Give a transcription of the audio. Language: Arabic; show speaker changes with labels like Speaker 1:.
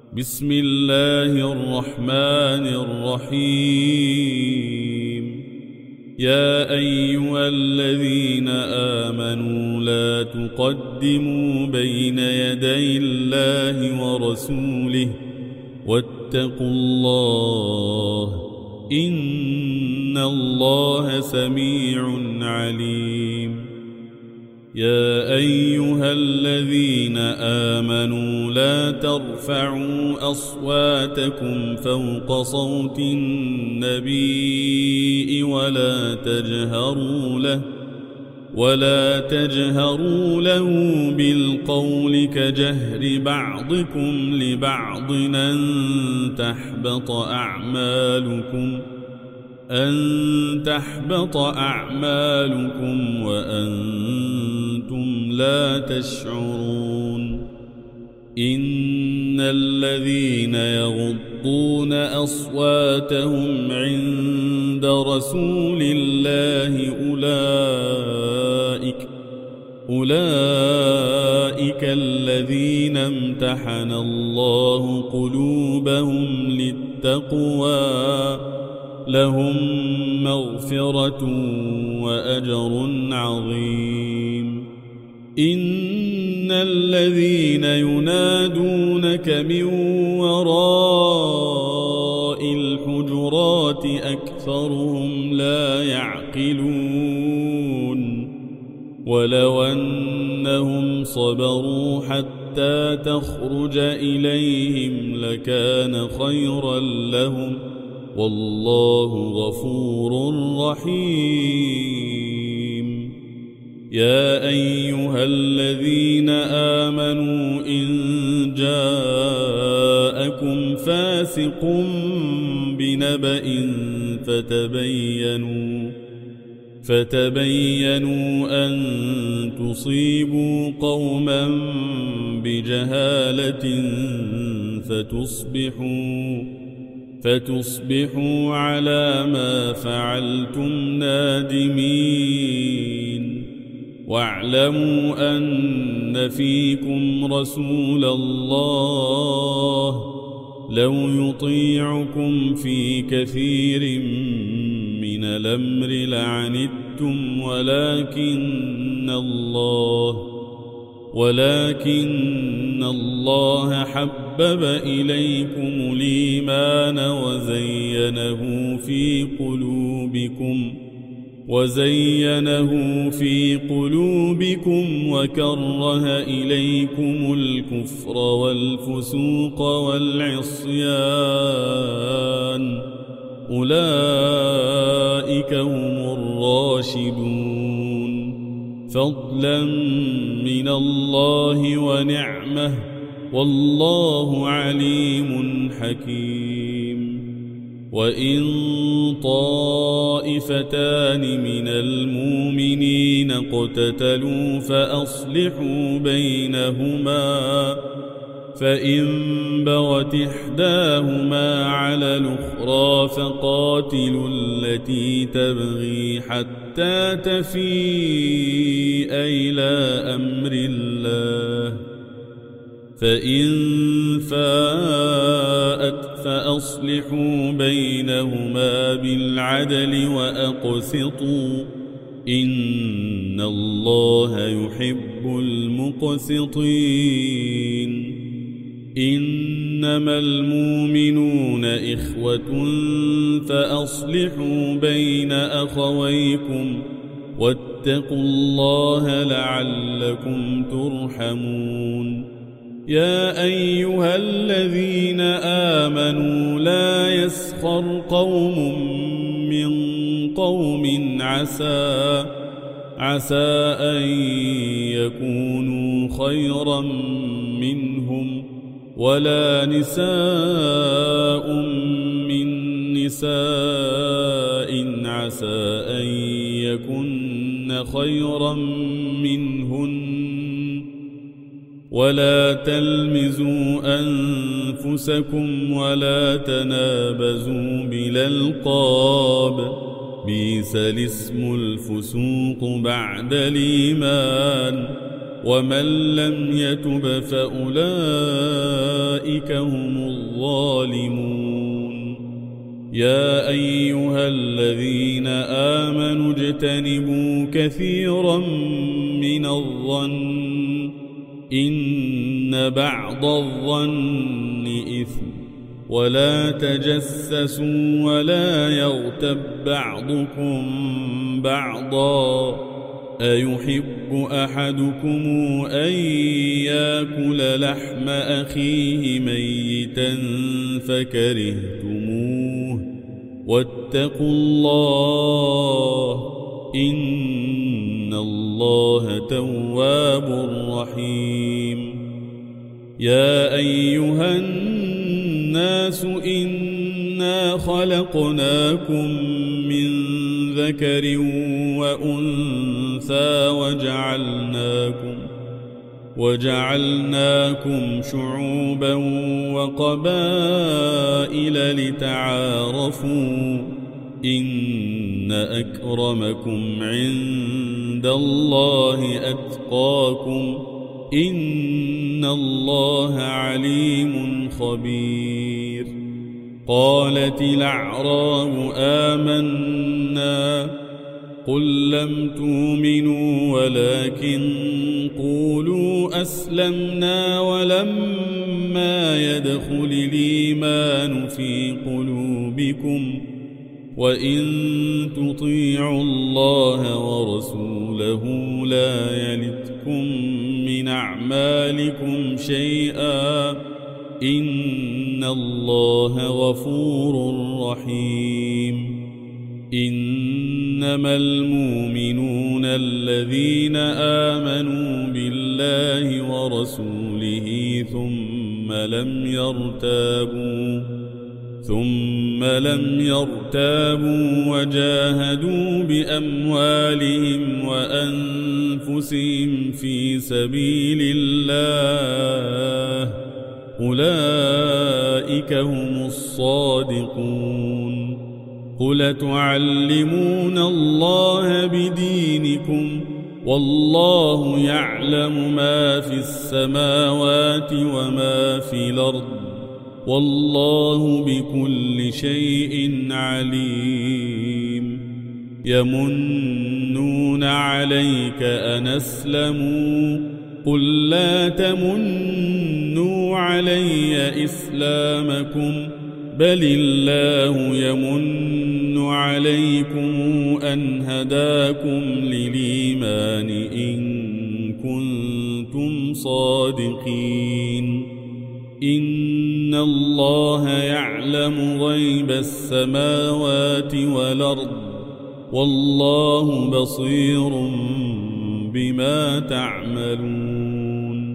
Speaker 1: بسم الله الرحمن الرحيم. يا أيها الذين آمنوا لا تقدموا بين يدي الله ورسوله واتقوا الله إن الله سميع عليم. يا أيها الذين آمنوا لا ترفعوا أصواتكم فوق صوت النبي ولا تجهروا له بالقول كجهر بعضكم لبعض أن تحبط أعمالكم وأنتم لا تشعرون. إن الذين يغضون أصواتهم عند رسول الله أولئك الذين امتحن الله قلوبهم للتقوى لهم مغفرة وأجر عظيم. إن الذين ينادونك من وراء الحجرات أكثرهم لا يعقلون. ولو أنهم صبروا حتى تخرج إليهم لكان خيرا لهم والله غفور رحيم. يا أيها الذين آمنوا إن جاءكم فاسق بنبأ فتبينوا أن تصيبوا قوما بجهالة فتصبحوا على ما فعلتم نادمين. واعلموا أن فيكم رسول الله لو يطيعكم في كثير من الأمر لعنتم ولكن الله حبب إليكم الإيمان وزينه في قلوبكم وكره إليكم الكفر والفسوق والعصيان أولئك هم الراشدون فضلا من الله ونعمة والله عليم حكيم. وإن طائفتان من المؤمنين اقتتلوا فأصلحوا بينهما فإن بغت إحداهما على الأخرى فقاتلوا التي تبغي حتى تفيء إلى أمر الله فإن فاءت فأصلحوا بينهما بالعدل وأقسطوا إن الله يحب المقسطين. إنما المؤمنون إخوة فأصلحوا بين أخويكم واتقوا الله لعلكم ترحمون. يا أيها الذين آمنوا لا يسخر قوم من قوم عسى أن يكونوا خيرا منهم ولا نساء من نساء عسى أن يكن خيرا منهن ولا تلمزوا أنفسكم ولا تنابزوا بالألقاب بئس الاسم الفسوق بعد الإيمان ومن لم يتب فأولئك هم الظالمون. يا أيها الذين آمنوا اجتنبوا كثيرا من الظن إن بعض الظن إثم ولا تجسسوا ولا يغتب بعضكم بعضا أيحب أحدكم أن يأكل لحم أخيه ميتا فكرهتموه واتقوا الله إن الله تواب رحيم. يا أيها الناس إنا خلقناكم من ذكر وأنثى وجعلناكم شعوبا وقبائل لتعارفوا إن أكرمكم عند الله أتقاكم إن الله عليم خبير. قالت الأعراب آمنا قل لم تؤمنوا ولكن قولوا أسلمنا ولما يدخل الإيمان في قلوبكم وإن تطيعوا الله ورسوله لا يلتكم من أعمالكم شيئا إن الله غفور رحيم. إنما المؤمنون الذين آمنوا بالله ورسوله ثم لم يرتابوا وجاهدوا بأموالهم وأنفسهم في سبيل الله أولئك هم الصادقون. قل تعلمون الله بدينكم والله يعلم ما في السماوات وما في الأرض والله بكل شيء عليم. يمنون عليك أن أسلموا قل لا تمنوا علي إسلامكم بل الله يمن عليكم أن هداكم للإيمان إن كنتم صادقين. إن الله يعلم غيب السماوات والأرض والله بصير بما تعملون.